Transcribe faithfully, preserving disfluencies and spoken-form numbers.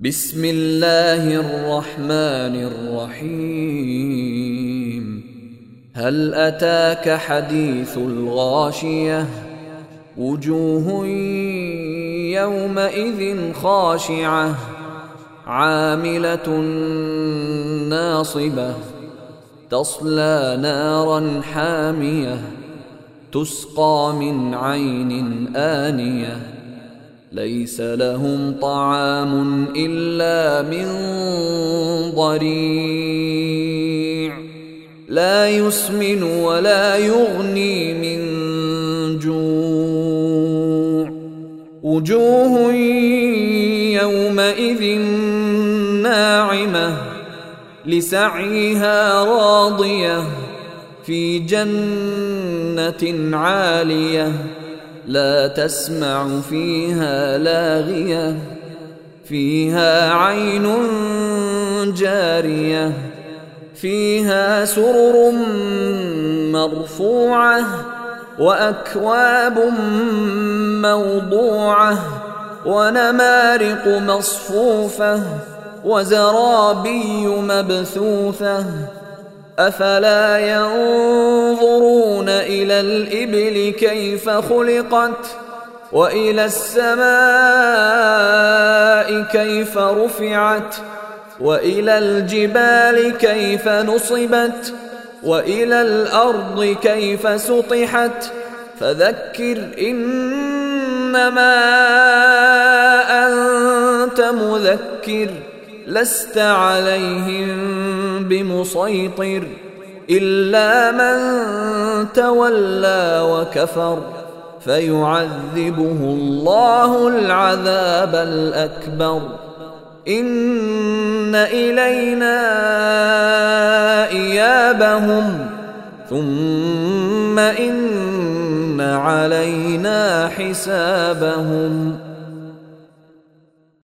بسم الله الرحمن الرحيم هل أتاك حديث الغاشية وجوه يومئذ خاشعة عاملة ناصبة تصلى نارا حامية تسقى من عين آنية ليس لهم طعام إلا من ضريع لا يسمن ولا يغني من جوع وجوه يومئذ ناعمة لسعيها راضية في جنة عالية لا تسمع فيها لاغية فيها عين جارية فيها سرر مرفوعة وأكواب موضوعة ونمارق مصفوفة وزرابي مبثوثة أفلا ينظرون إلى الإبل كيف خلقت وإلى السماء كيف رفعت وإلى الجبال كيف نصبت وإلى الأرض كيف سطحت فذكر إنما أنت مذكر لست عليهم بمسيطر إلا من تولى وكفر فيعذبه الله العذاب الأكبر إن إلينا إيابهم ثم إن علينا حسابهم